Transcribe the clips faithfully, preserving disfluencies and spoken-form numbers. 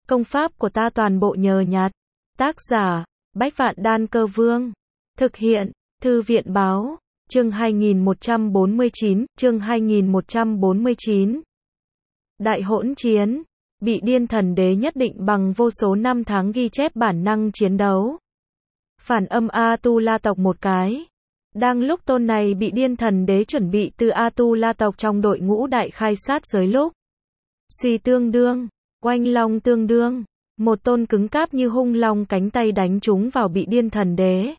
Công pháp của ta toàn bộ nhờ nhặt. Tác giả, Bách Vạn Đan Cơ Vương. Thực hiện, Thư viện báo. Chương hai nghìn một trăm bốn mươi chín, chương hai nghìn một trăm bốn mươi chín. Đại hỗn chiến. Bị điên thần đế nhất định bằng vô số năm tháng ghi chép bản năng chiến đấu. Phản âm A-tu-la tộc một cái. Đang lúc tôn này bị điên thần đế chuẩn bị từ A-tu-la tộc trong đội ngũ đại khai sát giới lúc. Suy tương đương, oanh long tương đương, một tôn cứng cáp như hung long cánh tay đánh trúng vào bị điên thần đế.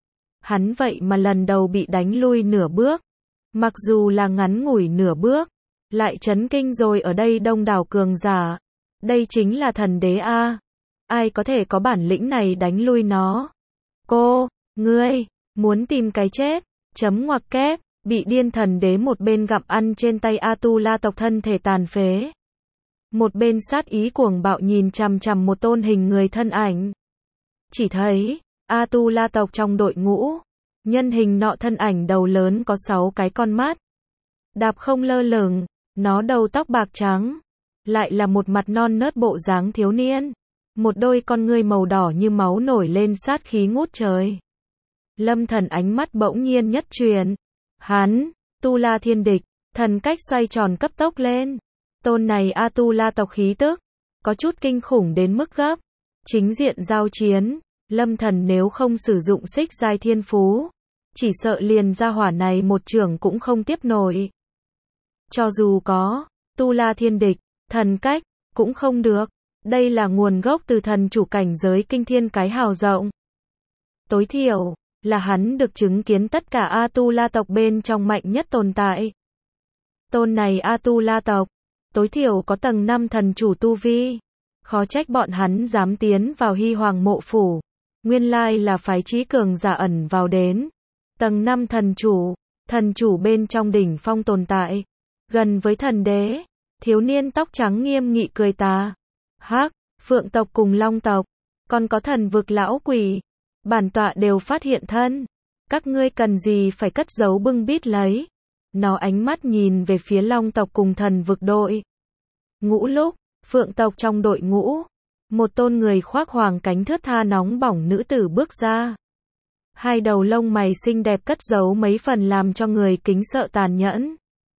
Hắn vậy mà lần đầu bị đánh lui nửa bước. Mặc dù là ngắn ngủi nửa bước, lại chấn kinh rồi ở đây đông đảo cường giả. Đây chính là thần đế A. Ai có thể có bản lĩnh này đánh lui nó? Cô, ngươi, muốn tìm cái chết, chấm ngoặc kép, bị điên thần đế một bên gặm ăn trên tay A-tu-la tộc thân thể tàn phế. Một bên sát ý cuồng bạo nhìn chằm chằm một tôn hình người thân ảnh. Chỉ thấy, A-tu-la tộc trong đội ngũ, nhân hình nọ thân ảnh đầu lớn có sáu cái con mắt. Đạp không lơ lửng, nó đầu tóc bạc trắng, lại là một mặt non nớt bộ dáng thiếu niên. Một đôi con ngươi màu đỏ như máu nổi lên sát khí ngút trời. Lâm Thần ánh mắt bỗng nhiên nhất truyền. Hắn, Tu-la thiên địch, thần cách xoay tròn cấp tốc lên. Tôn này A-tu-la tộc khí tức, có chút kinh khủng đến mức gấp. Chính diện giao chiến, Lâm Thần nếu không sử dụng xích giai thiên phú, chỉ sợ liền ra hỏa này một trưởng cũng không tiếp nổi. Cho dù có, Tu-la thiên địch, thần cách, cũng không được. Đây là nguồn gốc từ thần chủ cảnh giới kinh thiên cái hào rộng. Tối thiểu, là hắn được chứng kiến tất cả A-tu-la tộc bên trong mạnh nhất tồn tại. Tôn này A-tu-la tộc, tối thiểu có tầng năm thần chủ tu vi. Khó trách bọn hắn dám tiến vào Hy Hoàng mộ phủ. Nguyên lai là phái trí cường giả ẩn vào đến. Tầng năm thần chủ, thần chủ bên trong đỉnh phong tồn tại. Gần với thần đế, thiếu niên tóc trắng nghiêm nghị cười tà. Hắc, phượng tộc cùng long tộc, còn có thần vực lão quỷ. Bản tọa đều phát hiện thân. Các ngươi cần gì phải cất giấu bưng bít lấy. Nó ánh mắt nhìn về phía long tộc cùng thần vực đội ngũ lúc, phượng tộc trong đội ngũ. Một tôn người khoác hoàng cánh thướt tha nóng bỏng nữ tử bước ra. Hai đầu lông mày xinh đẹp cất giấu mấy phần làm cho người kính sợ tàn nhẫn.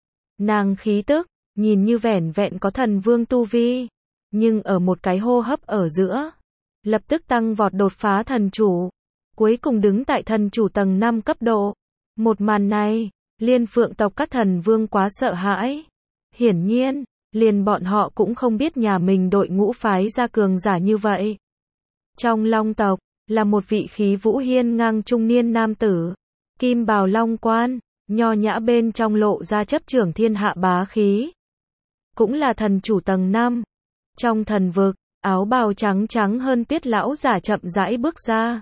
Nàng khí tức, nhìn như vẻn vẹn có thần vương tu vi. Nhưng ở một cái hô hấp ở giữa, lập tức tăng vọt đột phá thần chủ. Cuối cùng đứng tại thần chủ tầng năm cấp độ. Một màn này, liên phượng tộc các thần vương quá sợ hãi. Hiển nhiên, liền bọn họ cũng không biết nhà mình đội ngũ phái ra cường giả như vậy. Trong long tộc, là một vị khí vũ hiên ngang trung niên nam tử. Kim bào long quan, nho nhã bên trong lộ ra chấp trưởng thiên hạ bá khí. Cũng là thần chủ tầng năm. Trong thần vực, áo bào trắng trắng hơn tuyết lão giả chậm rãi bước ra.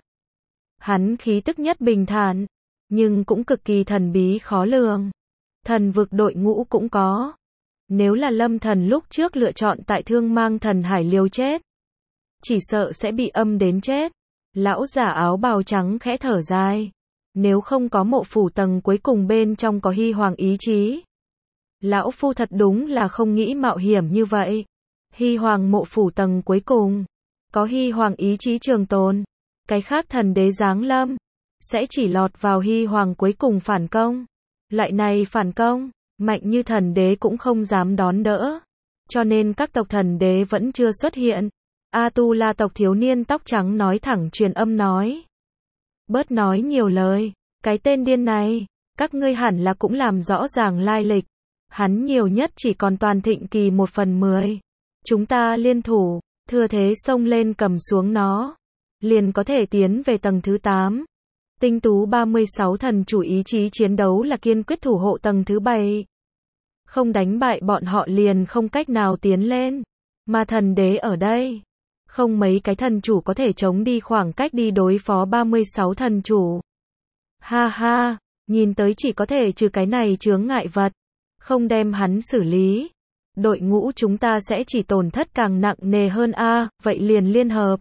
Hắn khí tức nhất bình thản, nhưng cũng cực kỳ thần bí khó lường. Thần vực đội ngũ cũng có. Nếu là Lâm Thần lúc trước lựa chọn tại Thương Mang Thần Hải liều chết, chỉ sợ sẽ bị âm đến chết. Lão giả áo bào trắng khẽ thở dài. Nếu không có mộ phủ tầng cuối cùng bên trong có Hy Hoàng ý chí, lão phu thật đúng là không nghĩ mạo hiểm như vậy. Hy Hoàng mộ phủ tầng cuối cùng, có Hy Hoàng ý chí trường tồn. Cái khác thần đế giáng lâm, sẽ chỉ lọt vào Hy Hoàng cuối cùng phản công. Loại này phản công, mạnh như thần đế cũng không dám đón đỡ. Cho nên các tộc thần đế vẫn chưa xuất hiện. A-tu-la tộc thiếu niên tóc trắng nói thẳng truyền âm nói. Bớt nói nhiều lời, cái tên điên này, các ngươi hẳn là cũng làm rõ ràng lai lịch. Hắn nhiều nhất chỉ còn toàn thịnh kỳ một phần mười. Chúng ta liên thủ, thừa thế xông lên cầm xuống nó. Liền có thể tiến về tầng thứ tám. Tinh tú ba mươi sáu thần chủ ý chí chiến đấu là kiên quyết thủ hộ tầng thứ bảy. Không đánh bại bọn họ liền không cách nào tiến lên. Mà thần đế ở đây, không mấy cái thần chủ có thể chống đi khoảng cách đi đối phó ba mươi sáu thần chủ. Ha ha, nhìn tới chỉ có thể trừ cái này chướng ngại vật. Không đem hắn xử lý, đội ngũ chúng ta sẽ chỉ tổn thất càng nặng nề hơn a, vậy liền liên hợp.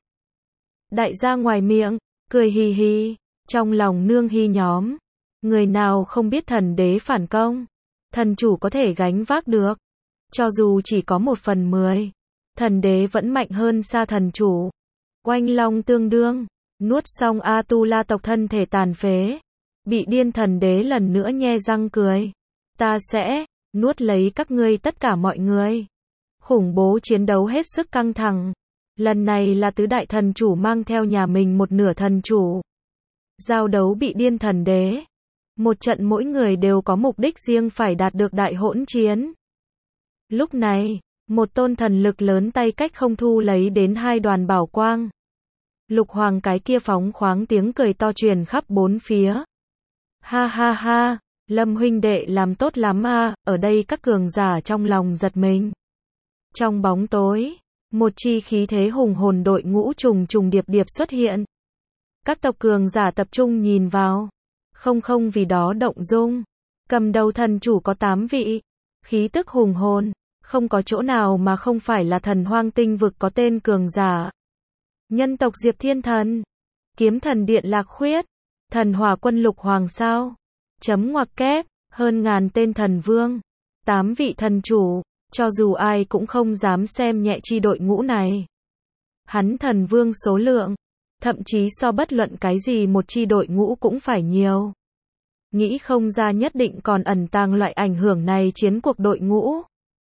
Đại gia ngoài miệng, cười hì hì, trong lòng nương hy nhóm. Người nào không biết thần đế phản công, thần chủ có thể gánh vác được. Cho dù chỉ có một phần mười, Thần đế vẫn mạnh hơn xa thần chủ. Oanh long tương đương, nuốt xong Atula tộc thân thể tàn phế. Bị điên thần đế lần nữa nhe răng cười. Ta sẽ nuốt lấy các ngươi tất cả mọi người. Khủng bố chiến đấu hết sức căng thẳng. Lần này là tứ đại thần chủ mang theo nhà mình một nửa thần chủ. Giao đấu bị điên thần đế. Một trận mỗi người đều có mục đích riêng phải đạt được đại hỗn chiến. Lúc này, một tôn thần lực lớn tay cách không thu lấy đến hai đoàn bảo quang. Lục Hoàng cái kia phóng khoáng tiếng cười to truyền khắp bốn phía. Ha ha ha, Lâm huynh đệ làm tốt lắm a, ở đây các cường giả trong lòng giật mình. Trong bóng tối, một chi khí thế hùng hồn đội ngũ trùng trùng điệp điệp xuất hiện. Các tộc cường giả tập trung nhìn vào. Không không vì đó động dung. Cầm đầu thần chủ có tám vị. Khí tức hùng hồn. Không có chỗ nào mà không phải là thần hoang tinh vực có tên cường giả. Nhân tộc Diệp Thiên Thần. Kiếm thần điện Lạc Khuyết. Thần hỏa quân Lục Hoàng sao. Chấm ngoặc kép. Hơn ngàn tên thần vương. Tám vị thần chủ. Cho dù ai cũng không dám xem nhẹ chi đội ngũ này. Hắn thần vương số lượng. Thậm chí so bất luận cái gì một chi đội ngũ cũng phải nhiều. Nghĩ không ra nhất định còn ẩn tàng loại ảnh hưởng này chiến cuộc đội ngũ.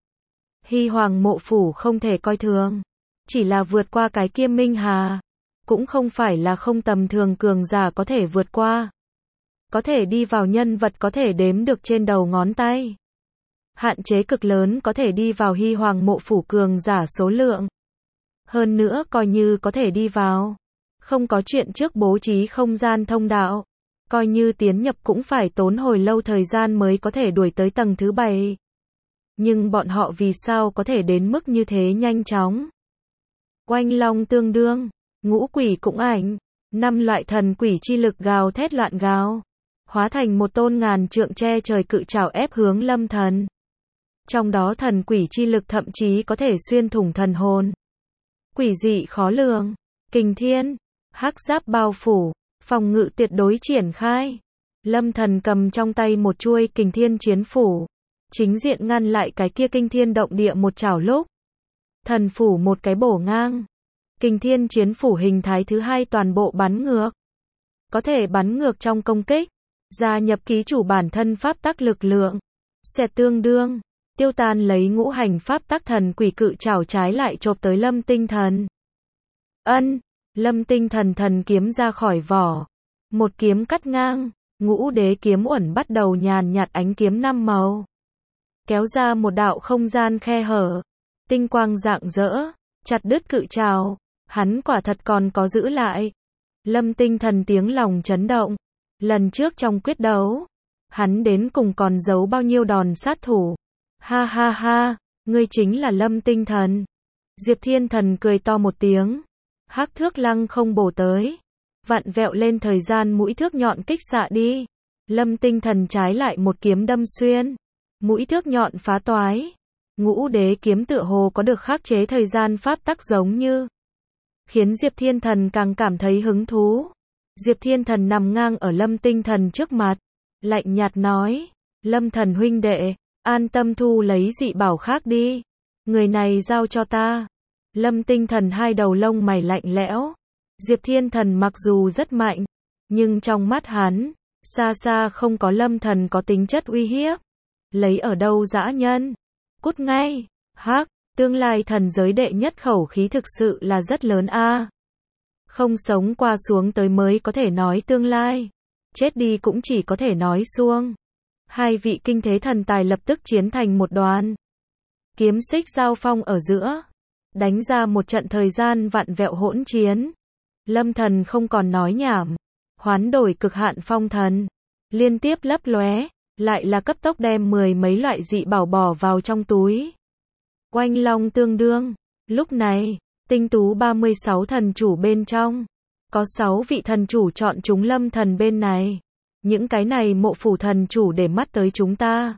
Hy Hoàng mộ phủ không thể coi thường. Chỉ là vượt qua cái kia Minh Hà. Cũng không phải là không tầm thường cường giả có thể vượt qua. Có thể đi vào nhân vật có thể đếm được trên đầu ngón tay. Hạn chế cực lớn có thể đi vào Hy Hoàng mộ phủ cường giả số lượng. Hơn nữa coi như có thể đi vào. Không có chuyện trước bố trí không gian thông đạo. Coi như tiến nhập cũng phải tốn hồi lâu thời gian mới có thể đuổi tới tầng thứ bảy. Nhưng bọn họ vì sao có thể đến mức như thế nhanh chóng? Oanh long tương đương, ngũ quỷ cũng ảnh, năm loại thần quỷ chi lực gào thét loạn gào. Hóa thành một tôn ngàn trượng che trời cự trảo ép hướng Lâm Thần. Trong đó thần quỷ chi lực thậm chí có thể xuyên thủng thần hồn. Quỷ dị khó lường, kình thiên, hắc giáp bao phủ, phòng ngự tuyệt đối triển khai. Lâm Thần cầm trong tay một chuôi kình thiên chiến phủ. Chính diện ngăn lại cái kia kinh thiên động địa một chảo lúc. Thần phủ một cái bổ ngang. Kình thiên chiến phủ hình thái thứ hai toàn bộ bắn ngược. Có thể bắn ngược trong công kích. Gia nhập ký chủ bản thân pháp tắc lực lượng. Xẹt tương đương. Tiêu tan lấy ngũ hành pháp tắc thần quỷ cự chảo trái lại chộp tới Lâm Tinh Thần. Ân. Lâm Tinh Thần thần kiếm ra khỏi vỏ. Một kiếm cắt ngang. Ngũ đế kiếm uẩn bắt đầu nhàn nhạt ánh kiếm năm màu. Kéo ra một đạo không gian khe hở. Tinh quang rạng rỡ. Chặt đứt cự trảo. Hắn quả thật còn có giữ lại. Lâm Tinh Thần tiếng lòng chấn động. Lần trước trong quyết đấu. Hắn đến cùng còn giấu bao nhiêu đòn sát thủ. Ha ha ha. Ngươi chính là Lâm Tinh Thần. Diệp Thiên Thần cười to một tiếng. Hắc thước lăng không bổ tới. Vặn vẹo lên thời gian mũi thước nhọn kích xạ đi. Lâm Tinh Thần trái lại một kiếm đâm xuyên. Mũi thước nhọn phá toái. Ngũ đế kiếm tựa hồ có được khắc chế thời gian pháp tắc giống như. Khiến Diệp Thiên Thần càng cảm thấy hứng thú. Diệp Thiên Thần nằm ngang ở Lâm Tinh Thần trước mặt. Lạnh nhạt nói. Lâm Thần huynh đệ. An tâm thu lấy dị bảo khác đi. Người này giao cho ta. Lâm Tinh Thần hai đầu lông mày lạnh lẽo. Diệp Thiên Thần mặc dù rất mạnh. Nhưng trong mắt hắn. Xa xa không có Lâm Thần có tính chất uy hiếp. Lấy ở đâu dã nhân. Cút ngay. Hắc. Tương lai thần giới đệ nhất khẩu khí thực sự là rất lớn a. Không sống qua xuống tới mới có thể nói tương lai. Chết đi cũng chỉ có thể nói xuông. Hai vị kinh thế thần tài lập tức chiến thành một đoàn. Kiếm xích giao phong ở giữa. Đánh ra một trận thời gian vặn vẹo hỗn chiến. Lâm Thần không còn nói nhảm. Hoán đổi cực hạn phong thần. Liên tiếp lấp lóe. Lại là cấp tốc đem mười mấy loại dị bảo bỏ vào trong túi. Oanh long tương đương. Lúc này, tinh tú ba mươi sáu thần chủ bên trong. Có sáu vị thần chủ chọn chúng Lâm Thần bên này. Những cái này mộ phủ thần chủ để mắt tới chúng ta.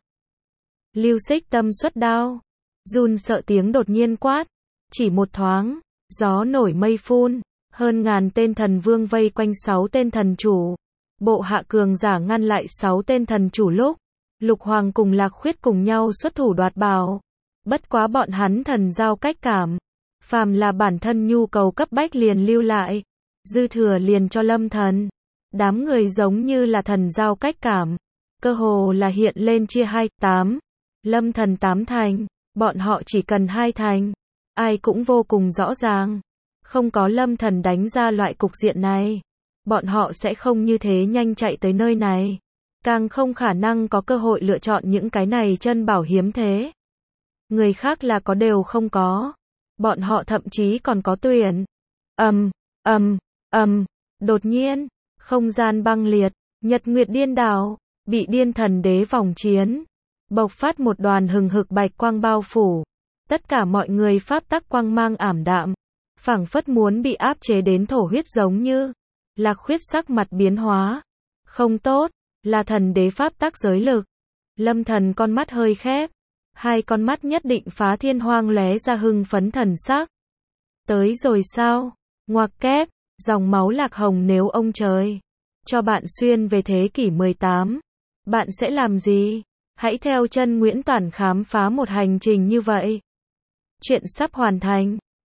Lưu Xích tâm xuất đao. Run sợ tiếng đột nhiên quát. Chỉ một thoáng. Gió nổi mây phun. Hơn ngàn tên thần vương vây quanh sáu tên thần chủ. Bộ hạ cường giả ngăn lại sáu tên thần chủ lúc. Lục Hoàng cùng Lạc Khuyết cùng nhau xuất thủ đoạt bảo. Bất quá bọn hắn thần giao cách cảm. Phàm là bản thân nhu cầu cấp bách liền lưu lại, dư thừa liền cho Lâm Thần. Đám người giống như là thần giao cách cảm, cơ hồ là hiện lên chia hai, tám. Lâm Thần tám thành, bọn họ chỉ cần hai thành. Ai cũng vô cùng rõ ràng, không có Lâm Thần đánh ra loại cục diện này, bọn họ sẽ không như thế nhanh chạy tới nơi này, càng không khả năng có cơ hội lựa chọn những cái này chân bảo hiếm thế. Người khác là có đều không có, bọn họ thậm chí còn có tuyển. Ầm, ầm, ầm, đột nhiên, không gian băng liệt, nhật nguyệt điên đảo, bị điên thần đế vòng chiến, bộc phát một đoàn hừng hực bạch quang bao phủ. Tất cả mọi người pháp tắc quang mang ảm đạm, phảng phất muốn bị áp chế đến thổ huyết, giống như Lạc Khuyết sắc mặt biến hóa. Không tốt, là thần đế pháp tắc giới lực. Lâm Thần con mắt hơi khép, hai con mắt nhất định phá thiên hoang lóe ra hưng phấn thần sắc. Tới rồi sao? Ngoặc kép, dòng máu lạc hồng, nếu ông trời cho bạn xuyên về thế kỷ mười tám, bạn sẽ làm gì? Hãy theo chân Nguyễn Toản khám phá một hành trình như vậy. Chuyện sắp hoàn thành.